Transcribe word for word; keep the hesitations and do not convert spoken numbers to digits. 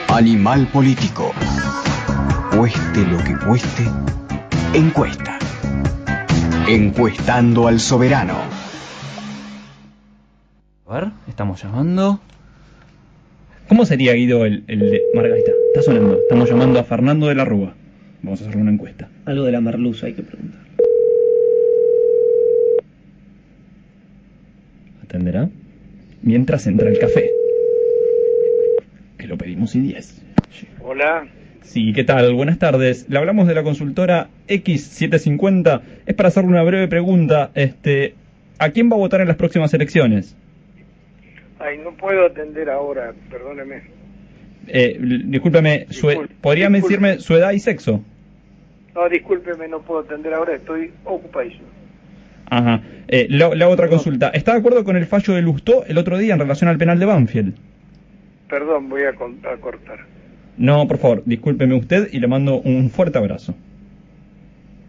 Animal político. Cueste lo que cueste, encuesta. Encuestando al soberano. A ver, estamos llamando. ¿Cómo sería, Guido, el, el de... Margarita, está sonando. Estamos llamando a Fernando de la Rúa. Vamos a hacerle una encuesta. Algo de la merluza hay que preguntar. ¿Atenderá? Mientras entra el café. Que lo pedimos y diez. Hola. Sí, ¿qué tal? Buenas tardes. Le hablamos de la consultora X setecientos cincuenta. Es para hacerle una breve pregunta. Este, ¿a quién va a votar en las próximas elecciones? Ay, no puedo atender ahora, perdóneme. Eh, discúlpeme, su, Disculpe, ¿podría disculpe. decirme su edad y sexo? No, discúlpeme, no puedo atender ahora, estoy ocupadísimo. Ajá. Eh, le, le hago otra consulta. ¿Está de acuerdo con el fallo de Lustó el otro día en relación al penal de Banfield? Perdón, voy a, con- a cortar. No, por favor, discúlpeme usted y le mando un fuerte abrazo.